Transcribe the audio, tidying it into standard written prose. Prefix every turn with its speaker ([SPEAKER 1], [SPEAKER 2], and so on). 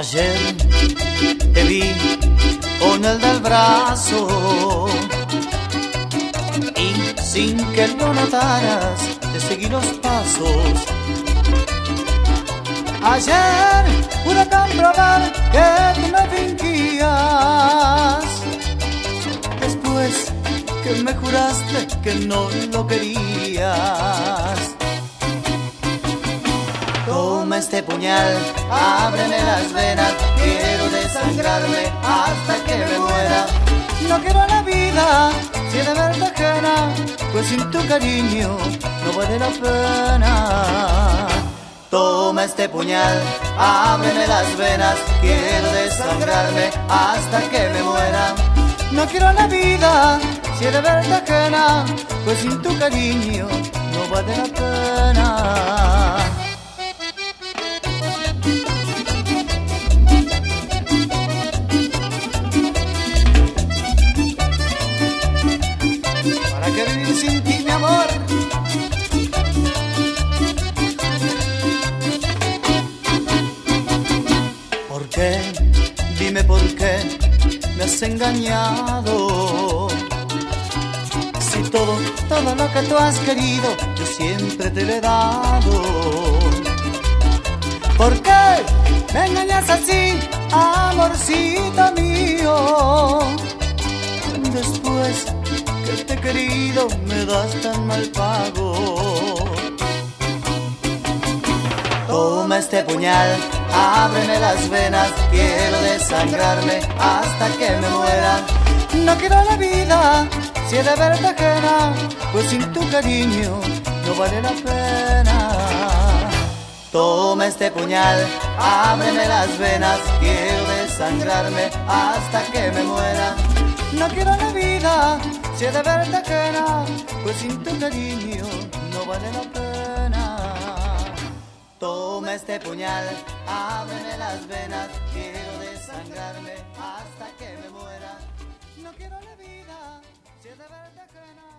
[SPEAKER 1] Ayer te vi con el del brazo y sin que lo notaras te seguí los pasos. Ayer pude comprobar que tú me fingías, después que me juraste que no lo querías. Toma este puñal, ábreme las venas, quiero desangrarme hasta que me muera. No quiero la vida si he de verte ajena, pues sin tu cariño no vale la pena. Toma este puñal, ábreme las venas, quiero desangrarme hasta que me muera. No quiero la vida si he de verte ajena, pues sin tu cariño no vale la pena. ¿Para qué vivir sin ti, mi amor? ¿Por qué? Dime por qué me has engañado. Si todo lo que tú has querido, yo siempre te lo he dado. ¿Por qué me engañas así, amorcito mío? Después que te he querido me das tan mal pago. Toma este puñal, ábreme las venas, quiero desangrarme hasta que me muera. No quiero la vida si he de verte ajena, pues sin tu cariño no vale la pena. Toma este puñal, ábreme las venas, quiero desangrarme hasta que me muera. No quiero la vida si he de verte ajena, pues sin tu cariño no vale la pena. Toma este puñal, ábreme las venas, quiero desangrarme hasta que me muera. No quiero la vida si he de verte ajena.